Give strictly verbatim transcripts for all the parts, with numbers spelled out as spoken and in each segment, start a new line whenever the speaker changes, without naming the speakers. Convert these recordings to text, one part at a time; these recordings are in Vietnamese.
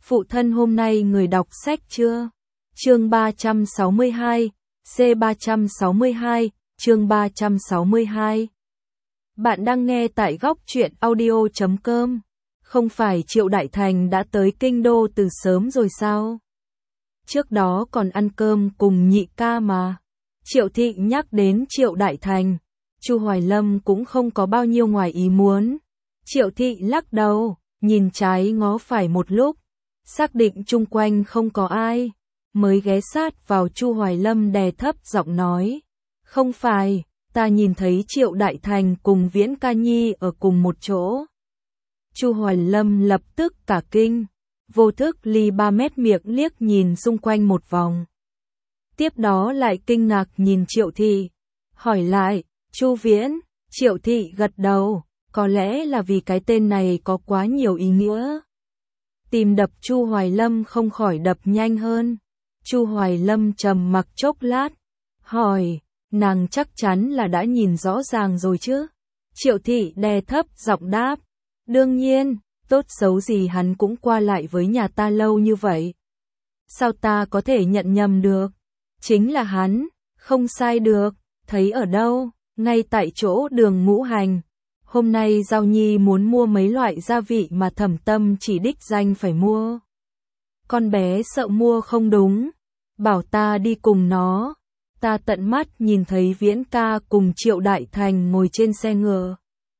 Phụ thân hôm nay người đọc sách chưa? Chương ba trăm sáu mươi hai, C ba trăm sáu mươi hai, chương ba trăm sáu mươi hai. Bạn đang nghe tại góc truyện audio chấm com. Không phải Triệu Đại Thành đã tới kinh đô từ sớm rồi sao? Trước đó còn ăn cơm cùng nhị ca mà. Triệu Thị nhắc đến Triệu Đại Thành, Chu Hoài Lâm cũng không có bao nhiêu ngoài ý muốn. Triệu Thị lắc đầu, nhìn trái ngó phải một lúc, xác định chung quanh không có ai, mới ghé sát vào Chu Hoài Lâm đè thấp giọng nói, không phải, ta nhìn thấy Triệu Đại Thành cùng Viễn Ca Nhi ở cùng một chỗ. Chu Hoài Lâm lập tức cả kinh, vô thức ly ba mét miệng liếc nhìn xung quanh một vòng. Tiếp đó lại kinh ngạc nhìn Triệu Thị, hỏi lại, Chu Viễn, Triệu Thị gật đầu, có lẽ là vì cái tên này có quá nhiều ý nghĩa. Tìm đập Chu Hoài Lâm không khỏi đập nhanh hơn. Chu Hoài Lâm trầm mặc chốc lát, hỏi, nàng chắc chắn là đã nhìn rõ ràng rồi chứ? Triệu Thị đè thấp giọng đáp, đương nhiên, tốt xấu gì hắn cũng qua lại với nhà ta lâu như vậy. Sao ta có thể nhận nhầm được? Chính là hắn, không sai được, thấy ở đâu, ngay tại chỗ Đường Ngũ Hành. Hôm nay Giao Nhi muốn mua mấy loại gia vị mà Thẩm Tâm chỉ đích danh phải mua. Con bé sợ mua không đúng, bảo ta đi cùng nó. Ta tận mắt nhìn thấy Viễn ca cùng Triệu Đại Thành ngồi trên xe ngựa.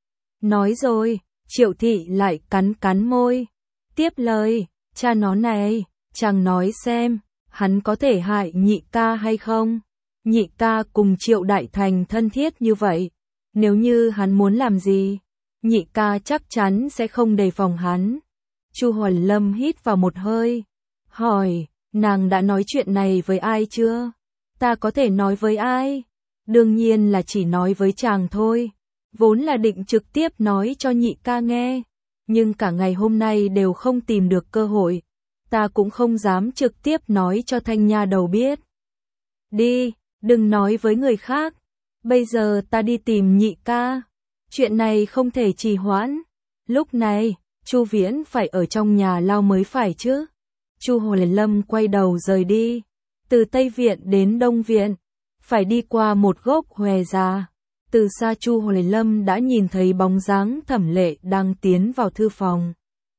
Nói rồi, Triệu Thị lại cắn cắn môi. Tiếp lời, cha nó này, chàng nói xem, hắn có thể hại nhị ca hay không? Nhị ca cùng Triệu Đại Thành thân thiết như vậy. Nếu như hắn muốn làm gì, nhị ca chắc chắn sẽ không đề phòng hắn. Chu Hoài Lâm hít vào một hơi, hỏi, nàng đã nói chuyện này với ai chưa? Ta có thể nói với ai? Đương nhiên là chỉ nói với chàng thôi. Vốn là định trực tiếp nói cho nhị ca nghe, nhưng cả ngày hôm nay đều không tìm được cơ hội. Ta cũng không dám trực tiếp nói cho Thanh Nha Đầu biết. Đi, đừng nói với người khác. Bây giờ ta đi tìm nhị ca. Chuyện này không thể trì hoãn. Lúc này, Chu Viễn phải ở trong nhà lao mới phải chứ. Chu Hoài Lâm quay đầu rời đi. Từ Tây Viện đến Đông Viện, phải đi qua một gốc hòe già. Từ xa Chu Hoài Lâm đã nhìn thấy bóng dáng Thẩm Lệ đang tiến vào thư phòng.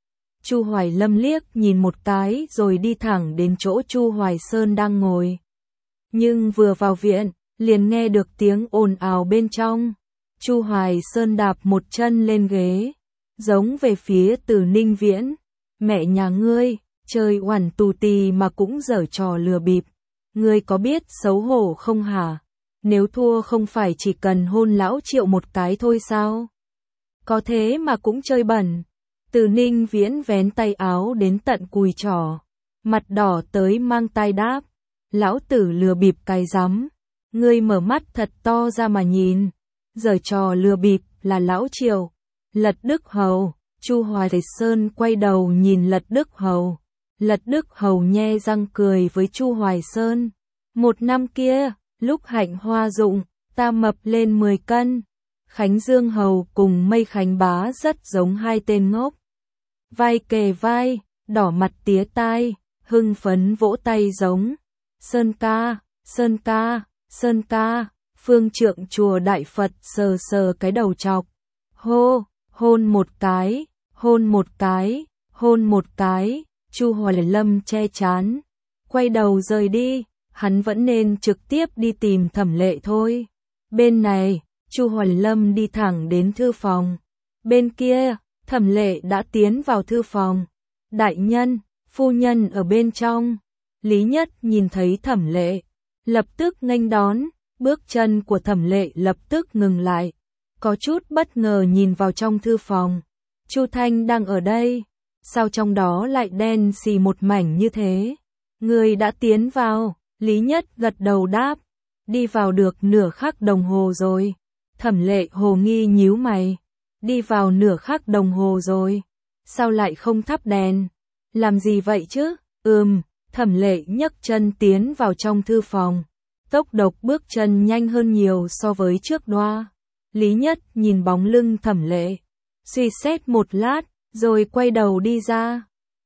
Chu Hoài Lâm liếc nhìn một cái rồi đi thẳng đến chỗ Chu Hoài Sơn đang ngồi. Nhưng vừa vào viện, liền nghe được tiếng ồn ào bên trong. Chu Hoài Sơn đạp một chân lên ghế, giống về phía Từ Ninh Viễn. Mẹ nhà ngươi, chơi oằn tù tì mà cũng giở trò lừa bịp. Ngươi có biết xấu hổ không hả? Nếu thua không phải chỉ cần hôn lão Triệu một cái thôi sao? Có thế mà cũng chơi bẩn. Từ Ninh Viễn vén tay áo đến tận cùi trỏ, mặt đỏ tới mang tai đáp. Lão tử lừa bịp cái rắm. Ngươi mở mắt thật to ra mà nhìn. Giở trò lừa bịp là lão Triệu. Lật Đức Hầu. Chu Hoài Sơn quay đầu nhìn Lật Đức Hầu. Lật Đức Hầu nhe răng cười với Chu Hoài Sơn. Một năm kia, lúc hạnh hoa rụng, ta mập lên mười cân. Khánh Dương Hầu cùng Mây Khánh Bá rất giống hai tên ngốc. Vai kề vai, đỏ mặt tía tai, hưng phấn vỗ tay giống. Sơn ca, Sơn ca, Sơn ca. Phương trượng chùa Đại Phật sờ sờ cái đầu chọc. Hô, hôn một cái, hôn một cái, hôn một cái. Chu Hoài Lâm che chán, quay đầu rời đi. Hắn vẫn nên trực tiếp đi tìm Thẩm Lệ thôi. Bên này, Chu Hoài Lâm đi thẳng đến thư phòng. Bên kia, Thẩm Lệ đã tiến vào thư phòng. Đại nhân, phu nhân ở bên trong. Lý Nhất nhìn thấy Thẩm Lệ, lập tức nghênh đón. Bước chân của Thẩm Lệ lập tức ngừng lại, có chút bất ngờ nhìn vào trong thư phòng. Chu Thanh đang ở đây, sao trong đó lại đen xì một mảnh như thế? Người đã tiến vào, Lý Nhất gật đầu đáp, đi vào được nửa khắc đồng hồ rồi. Thẩm Lệ hồ nghi nhíu mày, đi vào nửa khắc đồng hồ rồi, sao lại không thắp đèn? Làm gì vậy chứ? Ừm, Thẩm Lệ nhấc chân tiến vào trong thư phòng. Tốc độc bước chân nhanh hơn nhiều so với trước đoa. Lý Nhất nhìn bóng lưng Thẩm Lệ, suy xét một lát, rồi quay đầu đi ra.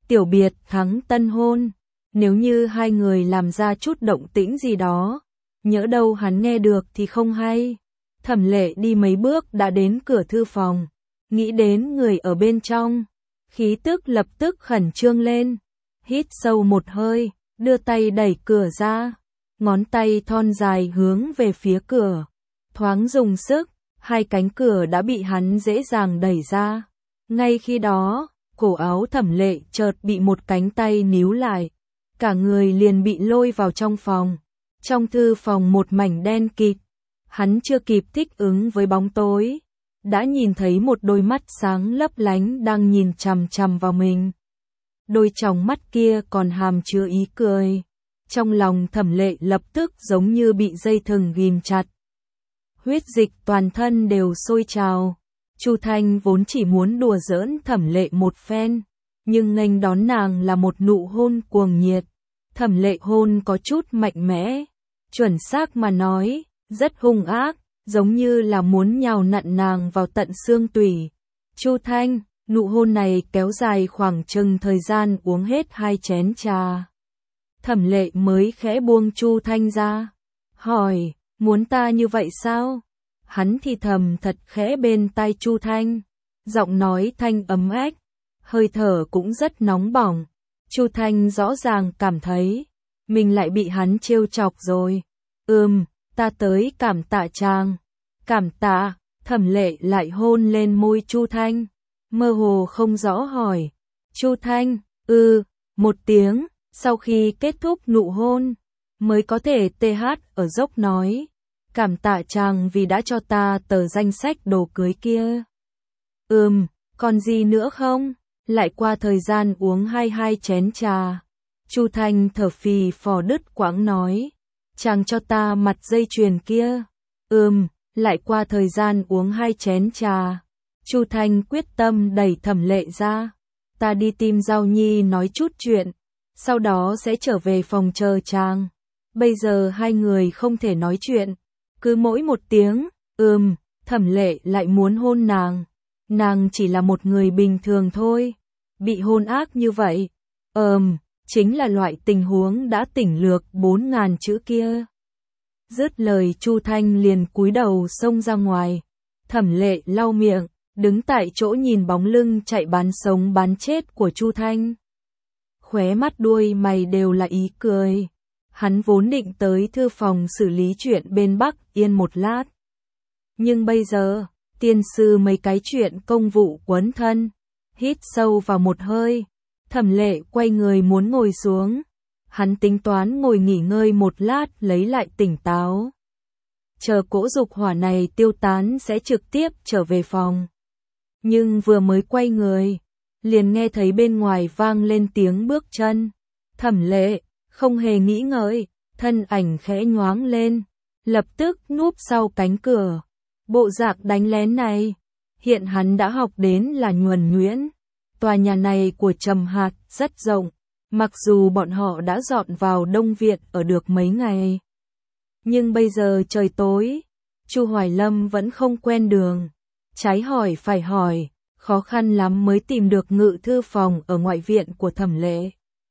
tiểu biệt thắng tân hôn. Nếu như hai người làm ra chút động tĩnh gì đó, nhỡ đâu hắn nghe được thì không hay. Thẩm Lệ đi mấy bước đã đến cửa thư phòng, nghĩ đến người ở bên trong, khí tức lập tức khẩn trương lên, hít sâu một hơi, đưa tay đẩy cửa ra, ngón tay thon dài hướng về phía cửa, thoáng dùng sức, hai cánh cửa đã bị hắn dễ dàng đẩy ra. Ngay khi đó, cổ áo Thẩm Lệ chợt bị một cánh tay níu lại, cả người liền bị lôi vào trong phòng. Trong thư phòng một mảnh đen kịt, hắn chưa kịp thích ứng với bóng tối, đã nhìn thấy một đôi mắt sáng lấp lánh đang nhìn chằm chằm vào mình. Đôi tròng mắt kia còn hàm chứa ý cười. Trong lòng Thẩm Lệ lập tức giống như bị dây thừng ghim chặt. Huyết dịch toàn thân đều sôi trào. Chu Thanh vốn chỉ muốn đùa giỡn Thẩm Lệ một phen, nhưng nghênh đón nàng là một nụ hôn cuồng nhiệt. Thẩm Lệ hôn có chút mạnh mẽ, chuẩn xác mà nói, rất hung ác, giống như là muốn nhào nặn nàng vào tận xương tủy. Chu Thanh, nụ hôn này kéo dài khoảng chừng thời gian uống hết hai chén trà. Thẩm Lệ mới khẽ buông Chu Thanh ra, hỏi, muốn ta như vậy sao? Hắn thì thầm thật khẽ bên tai Chu Thanh, giọng nói thanh ấm ách, hơi thở cũng rất nóng bỏng. Chu Thanh rõ ràng cảm thấy mình lại bị hắn trêu chọc rồi. Ừm, ta tới cảm tạ chàng. Cảm tạ. Thẩm Lệ lại hôn lên môi Chu Thanh, mơ hồ không rõ hỏi. Chu Thanh, ư, ừ, một tiếng, sau khi kết thúc nụ hôn, mới có thể tê hát ở dốc nói. Cảm tạ chàng vì đã cho ta tờ danh sách đồ cưới kia. Ừm, còn gì nữa không? Lại qua thời gian uống hai hai chén trà. Chu Thanh thở phì phò đứt quãng nói. Chàng cho ta mặt dây chuyền kia. Ừm, lại qua thời gian uống hai chén trà. Chu Thanh quyết tâm đẩy Thẩm Lệ ra. Ta đi tìm Giao Nhi nói chút chuyện, sau đó sẽ trở về phòng chờ chàng. Bây giờ hai người không thể nói chuyện. Cứ mỗi một tiếng, ừm, Thẩm Lệ lại muốn hôn nàng. Nàng chỉ là một người bình thường thôi. Bị hôn ác như vậy, ờm, chính là loại tình huống đã tỉnh lược bốn ngàn chữ kia. Dứt lời Chu Thanh liền cúi đầu xông ra ngoài. Thẩm Lệ lau miệng, đứng tại chỗ nhìn bóng lưng chạy bán sống bán chết của Chu Thanh. Khóe mắt đuôi mày đều là ý cười. Hắn vốn định tới thư phòng xử lý chuyện bên Bắc Yên một lát. Nhưng bây giờ, tiên sư mấy cái chuyện công vụ quấn thân. Hít sâu vào một hơi, Thẩm Lệ quay người muốn ngồi xuống. Hắn tính toán ngồi nghỉ ngơi một lát lấy lại tỉnh táo. Chờ cỗ dục hỏa này tiêu tán sẽ trực tiếp trở về phòng. Nhưng vừa mới quay người, liền nghe thấy bên ngoài vang lên tiếng bước chân. Thẩm Lệ, không hề nghĩ ngợi, thân ảnh khẽ nhoáng lên, lập tức núp sau cánh cửa. Bộ dạng đánh lén này, hiện hắn đã học đến là nhuần nhuyễn. Tòa nhà này của Trầm Hạt rất rộng, mặc dù bọn họ đã dọn vào Đông Việt ở được mấy ngày. Nhưng bây giờ trời tối, Chu Hoài Lâm vẫn không quen đường. Trái hỏi phải hỏi, khó khăn lắm mới tìm được ngự thư phòng ở ngoại viện của Thẩm Lệ.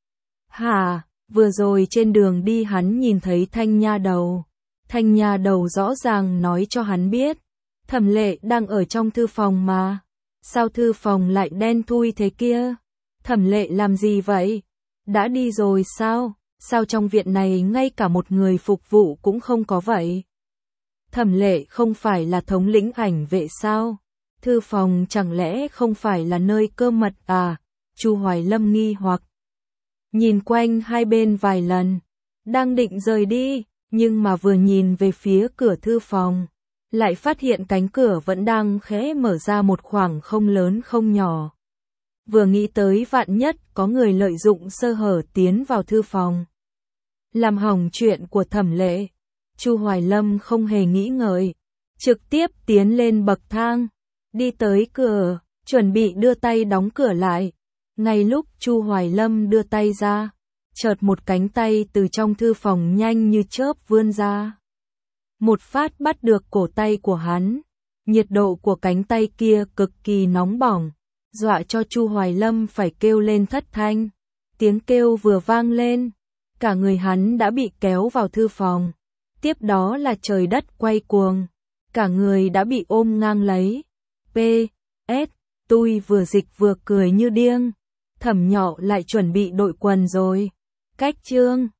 Hả, vừa rồi trên đường đi hắn nhìn thấy Thanh Nha Đầu. Thanh Nha Đầu rõ ràng nói cho hắn biết, Thẩm Lệ đang ở trong thư phòng mà. Sao thư phòng lại đen thui thế kia? Thẩm Lệ làm gì vậy? Đã đi rồi sao? Sao trong viện này ngay cả một người phục vụ cũng không có vậy? Thẩm Lệ không phải là thống lĩnh ảnh vệ sao? Thư phòng chẳng lẽ không phải là nơi cơ mật à? Chu Hoài Lâm nghi hoặc nhìn quanh hai bên vài lần, đang định rời đi, nhưng mà vừa nhìn về phía cửa thư phòng, lại phát hiện cánh cửa vẫn đang khẽ mở ra một khoảng không lớn không nhỏ. Vừa nghĩ tới vạn nhất có người lợi dụng sơ hở tiến vào thư phòng, làm hỏng chuyện của Thẩm Lệ, Chu Hoài Lâm không hề nghĩ ngợi, trực tiếp tiến lên bậc thang, đi tới cửa, chuẩn bị đưa tay đóng cửa lại. Ngay lúc Chu Hoài Lâm đưa tay ra, chợt một cánh tay từ trong thư phòng nhanh như chớp vươn ra. Một phát bắt được cổ tay của hắn, nhiệt độ của cánh tay kia cực kỳ nóng bỏng, dọa cho Chu Hoài Lâm phải kêu lên thất thanh. Tiếng kêu vừa vang lên, cả người hắn đã bị kéo vào thư phòng. Tiếp đó là trời đất quay cuồng, cả người đã bị ôm ngang lấy. P S Tôi vừa dịch vừa cười như điên. Thẩm Nhọ lại chuẩn bị đội quần rồi. Cách chương